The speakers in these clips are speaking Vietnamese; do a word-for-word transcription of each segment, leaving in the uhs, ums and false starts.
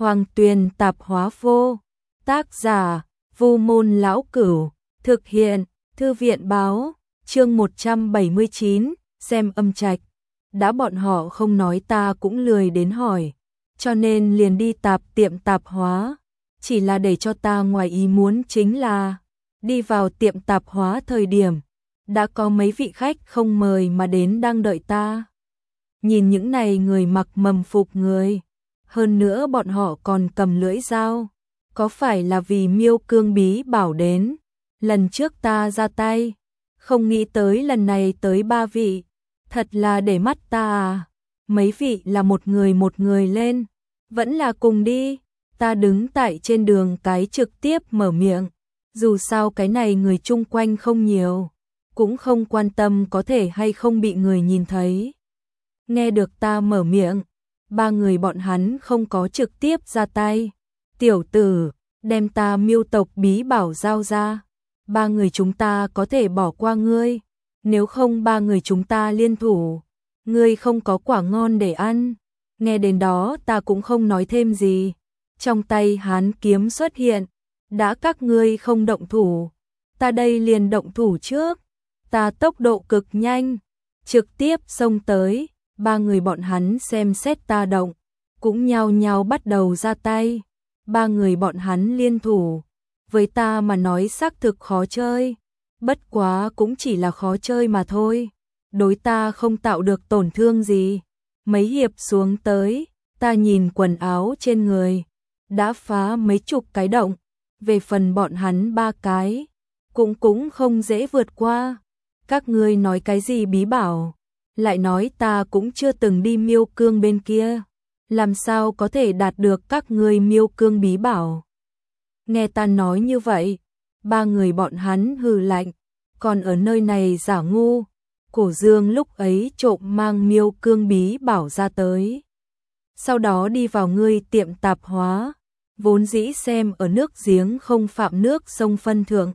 Hoàng Tuyền tạp hóa vô. Tác giả: Vu Môn Lão Cửu. Thực hiện: Thư viện báo. Chương một trăm bảy mươi chín, xem âm trạch. Đã bọn họ không nói ta cũng lười đến hỏi, cho nên liền đi tạp tiệm tạp hóa. Chỉ là để cho ta ngoài ý muốn chính là đi vào tiệm tạp hóa thời điểm đã có mấy vị khách không mời mà đến đang đợi ta. Nhìn những này người mặc mầm phục người, hơn nữa bọn họ còn cầm lưỡi dao, có phải là vì Miêu Cương Bí Bảo đến? Lần trước ta ra tay, không nghĩ tới lần này tới ba vị, thật là để mắt ta à. Mấy vị là một người một người lên, vẫn là cùng đi. Ta đứng tại trên đường cái trực tiếp mở miệng, dù sao cái này người chung quanh không nhiều, cũng không quan tâm có thể hay không bị người nhìn thấy. Nghe được ta mở miệng, ba người bọn hắn không có trực tiếp ra tay. Tiểu tử, đem ta Miêu tộc bí bảo giao ra, ba người chúng ta có thể bỏ qua ngươi, nếu không ba người chúng ta liên thủ, ngươi không có quả ngon để ăn. Nghe đến đó ta cũng không nói thêm gì. Trong tay hán kiếm xuất hiện, đã các ngươi không động thủ, ta đây liền động thủ trước. Ta tốc độ cực nhanh, trực tiếp xông tới, ba người bọn hắn xem xét ta động, cũng nhao nhao bắt đầu ra tay. Ba người bọn hắn liên thủ, với ta mà nói xác thực khó chơi, bất quá cũng chỉ là khó chơi mà thôi, đối ta không tạo được tổn thương gì. Mấy hiệp xuống tới, ta nhìn quần áo trên người, đã phá mấy chục cái động, về phần bọn hắn ba cái, cũng cũng không dễ vượt qua. Các ngươi nói cái gì bí bảo, lại nói ta cũng chưa từng đi Miêu Cương bên kia, làm sao có thể đạt được các ngươi Miêu Cương bí bảo. Nghe ta nói như vậy, ba người bọn hắn hừ lạnh, còn ở nơi này giả ngu. Cổ Dương lúc ấy trộm mang Miêu Cương bí bảo ra tới, sau đó đi vào ngươi tiệm tạp hóa, vốn dĩ xem ở nước giếng không phạm nước sông phân thượng.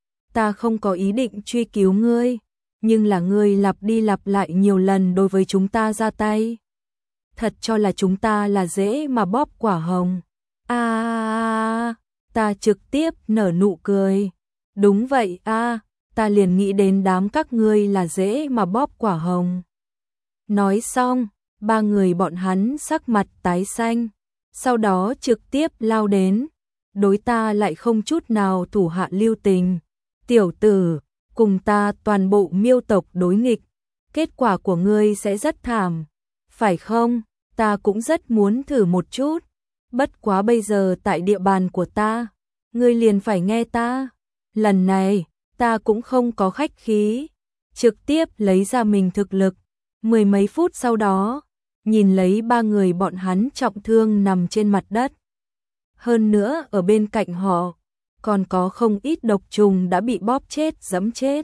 Ta không có ý định truy cứu ngươi, nhưng là ngươi lặp đi lặp lại nhiều lần đối với chúng ta ra tay, thật cho là chúng ta là dễ mà bóp quả hồng. A à, ta trực tiếp nở nụ cười. Đúng vậy a, à, ta liền nghĩ đến đám các ngươi là dễ mà bóp quả hồng. Nói xong, ba người bọn hắn sắc mặt tái xanh, sau đó trực tiếp lao đến, đối ta lại không chút nào thủ hạ lưu tình. Tiểu tử, cùng ta toàn bộ Miêu tộc đối nghịch, kết quả của ngươi sẽ rất thảm, phải không? Ta cũng rất muốn thử một chút, bất quá bây giờ tại địa bàn của ta, ngươi liền phải nghe ta. Lần này, ta cũng không có khách khí, trực tiếp lấy ra mình thực lực. Mười mấy phút sau đó, nhìn lấy ba người bọn hắn trọng thương nằm trên mặt đất. Hơn nữa ở bên cạnh họ, còn có không ít độc trùng đã bị bóp chết giẫm chết.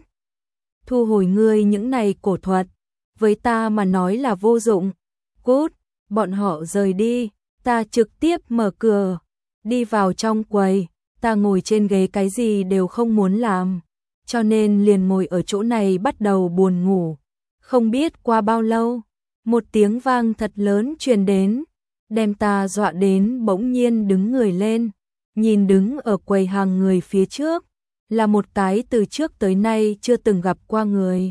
Thu hồi ngươi những này cổ thuật, với ta mà nói là vô dụng. Cút, bọn họ rời đi, ta trực tiếp mở cửa, đi vào trong quầy. Ta ngồi trên ghế cái gì đều không muốn làm, cho nên liền ngồi ở chỗ này bắt đầu buồn ngủ. Không biết qua bao lâu, một tiếng vang thật lớn truyền đến, đem ta dọa đến bỗng nhiên đứng người lên, nhìn đứng ở quầy hàng người phía trước, là một cái từ trước tới nay chưa từng gặp qua người.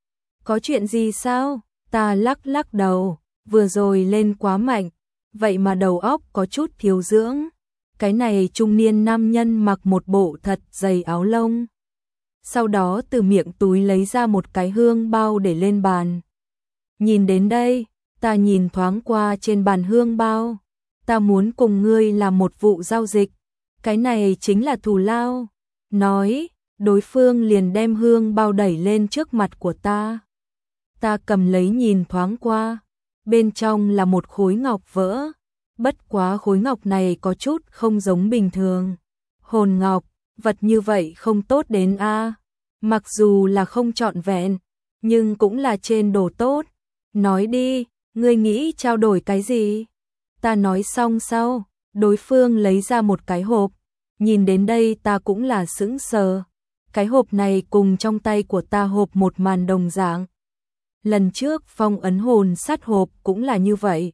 Có chuyện gì sao? Ta lắc lắc đầu, vừa rồi lên quá mạnh, vậy mà đầu óc có chút thiếu dưỡng. Cái này trung niên nam nhân mặc một bộ thật dày áo lông, sau đó từ miệng túi lấy ra một cái hương bao để lên bàn. Nhìn đến đây, ta nhìn thoáng qua trên bàn hương bao, ta muốn cùng ngươi làm một vụ giao dịch, cái này chính là thù lao. Nói, đối phương liền đem hương bao đẩy lên trước mặt của ta. Ta cầm lấy nhìn thoáng qua, bên trong là một khối ngọc vỡ. Bất quá khối ngọc này có chút không giống bình thường. Hồn ngọc, vật như vậy không tốt đến a. À. Mặc dù là không trọn vẹn, nhưng cũng là trên đồ tốt. Nói đi, ngươi nghĩ trao đổi cái gì? Ta nói xong sau, đối phương lấy ra một cái hộp. Nhìn đến đây ta cũng là sững sờ. Cái hộp này cùng trong tay của ta hộp một màn đồng dạng. Lần trước phong ấn hồn sát hộp cũng là như vậy.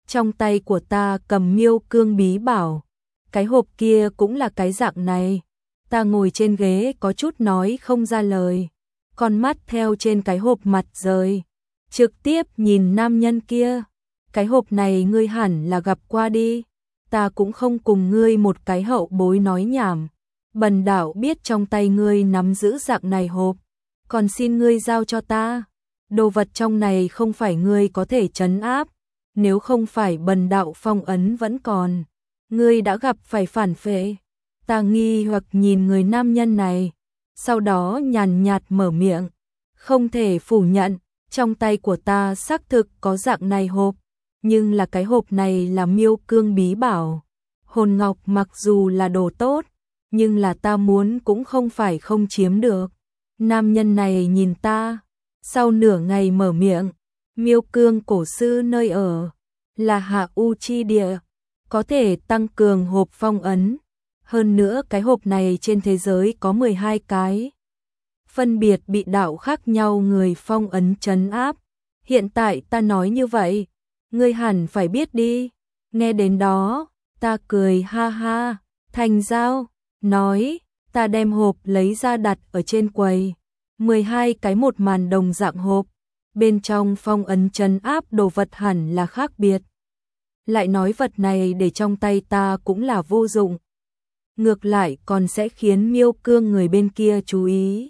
Trong tay của ta cầm Miêu Cương bí bảo. Cái hộp kia cũng là cái dạng này. Ta ngồi trên ghế có chút nói không ra lời. Con mắt theo trên cái hộp mặt rời. Trực tiếp nhìn nam nhân kia. Cái hộp này ngươi hẳn là gặp qua đi. Ta cũng không cùng ngươi một cái hậu bối nói nhảm. Bần đạo biết trong tay ngươi nắm giữ dạng này hộp. Còn xin ngươi giao cho ta. Đồ vật trong này không phải ngươi có thể trấn áp. Nếu không phải bần đạo phong ấn vẫn còn. Ngươi đã gặp phải phản phệ. Ta nghi hoặc nhìn người nam nhân này. Sau đó nhàn nhạt mở miệng. Không thể phủ nhận. Trong tay của ta xác thực có dạng này hộp. Nhưng là cái hộp này là Miêu Cương bí bảo. Hồn ngọc mặc dù là đồ tốt. Nhưng là ta muốn cũng không phải không chiếm được. Nam nhân này nhìn ta. Sau nửa ngày mở miệng. Miêu Cương cổ sư nơi ở. Là Hạ U chi địa. Có thể tăng cường hộp phong ấn. Hơn nữa cái hộp này trên thế giới có mười hai cái. Phân biệt bị đạo khác nhau người phong ấn trấn áp. Hiện tại ta nói như vậy. Ngươi hẳn phải biết đi. Nghe đến đó. Ta cười ha ha. Thành giao. Nói. Ta đem hộp lấy ra đặt ở trên quầy. mười hai cái một màn đồng dạng hộp. Bên trong phong ấn trấn áp đồ vật hẳn là khác biệt. Lại nói vật này để trong tay ta cũng là vô dụng. Ngược lại còn sẽ khiến Miêu Cương người bên kia chú ý.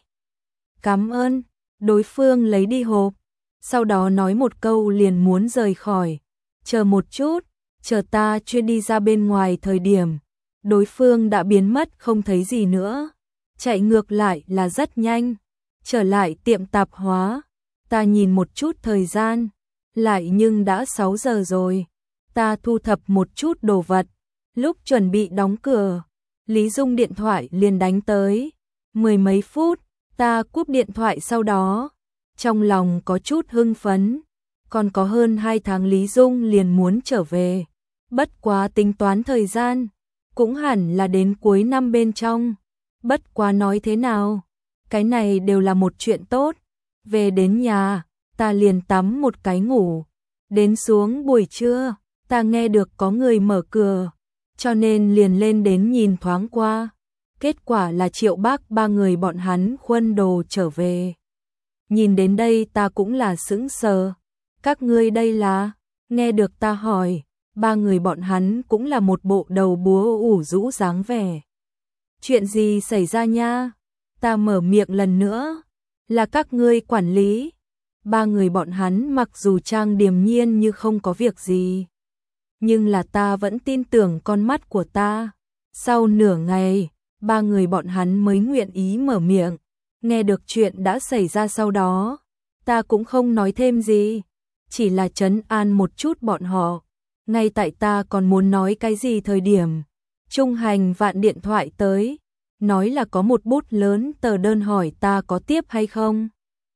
Cảm ơn. Đối phương lấy đi hộp. Sau đó nói một câu liền muốn rời khỏi. Chờ một chút. Chờ ta chuyên đi ra bên ngoài thời điểm. Đối phương đã biến mất không thấy gì nữa. Chạy ngược lại là rất nhanh. Trở lại tiệm tạp hóa. Ta nhìn một chút thời gian. Lại nhưng đã sáu giờ rồi. Ta thu thập một chút đồ vật. Lúc chuẩn bị đóng cửa. Lý Dung điện thoại liền đánh tới. Mười mấy phút. Ta cúp điện thoại sau đó. Trong lòng có chút hưng phấn. Còn có hơn hai tháng Lý Dung liền muốn trở về. Bất quá tính toán thời gian. Cũng hẳn là đến cuối năm bên trong. Bất quá nói thế nào. Cái này đều là một chuyện tốt. Về đến nhà. Ta liền tắm một cái ngủ. Đến xuống buổi trưa. Ta nghe được có người mở cửa. Cho nên liền lên đến nhìn thoáng qua. Kết quả là Triệu Bác ba người bọn hắn khuân đồ trở về. Nhìn đến đây ta cũng là sững sờ. Các ngươi đây là? Nghe được ta hỏi. Ba người bọn hắn cũng là một bộ đầu búa ủ rũ dáng vẻ. Chuyện gì xảy ra nha? Ta mở miệng lần nữa. Là các ngươi quản lý. Ba người bọn hắn mặc dù trang điềm nhiên như không có việc gì. Nhưng là ta vẫn tin tưởng con mắt của ta. Sau nửa ngày, ba người bọn hắn mới nguyện ý mở miệng. Nghe được chuyện đã xảy ra sau đó. Ta cũng không nói thêm gì. Chỉ là trấn an một chút bọn họ. Ngay tại ta còn muốn nói cái gì thời điểm. Trung Hành Vạn điện thoại tới. Nói là có một bút lớn tờ đơn hỏi ta có tiếp hay không.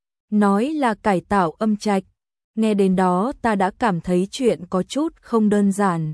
Nói là cải tạo âm trạch. Nghe đến đó ta đã cảm thấy chuyện có chút không đơn giản.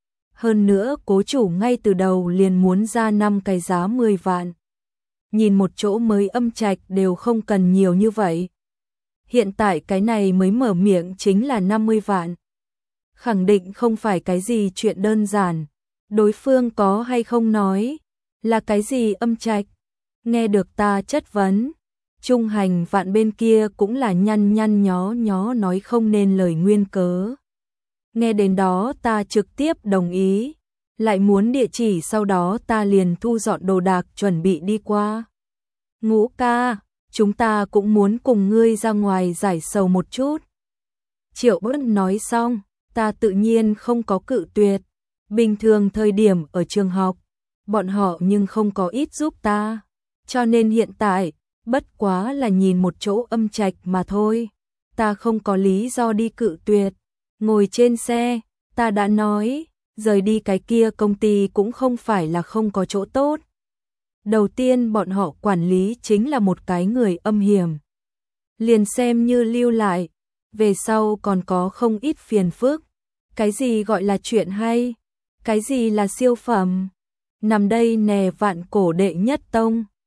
Hơn nữa cố chủ ngay từ đầu liền muốn ra năm cái giá mười vạn. Nhìn một chỗ mới âm trạch đều không cần nhiều như vậy. Hiện tại cái này mới mở miệng chính là năm mươi vạn. Khẳng định không phải cái gì chuyện đơn giản. Đối phương có hay không nói. Là cái gì âm trạch? Nghe được ta chất vấn. Trung Hành Vạn bên kia cũng là nhăn nhăn nhó nhó nói không nên lời nguyên cớ. Nghe đến đó ta trực tiếp đồng ý. Lại muốn địa chỉ sau đó ta liền thu dọn đồ đạc chuẩn bị đi qua. Ngũ ca, chúng ta cũng muốn cùng ngươi ra ngoài giải sầu một chút. Triệu Bất nói xong, ta tự nhiên không có cự tuyệt. Bình thường thời điểm ở trường học, bọn họ nhưng không có ít giúp ta. Cho nên hiện tại, bất quá là nhìn một chỗ âm trạch mà thôi. Ta không có lý do đi cự tuyệt. Ngồi trên xe, ta đã nói, rời đi cái kia công ty cũng không phải là không có chỗ tốt. Đầu tiên bọn họ quản lý chính là một cái người âm hiểm. Liền xem như lưu lại, về sau còn có không ít phiền phức. Cái gì gọi là chuyện hay? Cái gì là siêu phẩm? Nằm đây nè Vạn Cổ đệ nhất tông.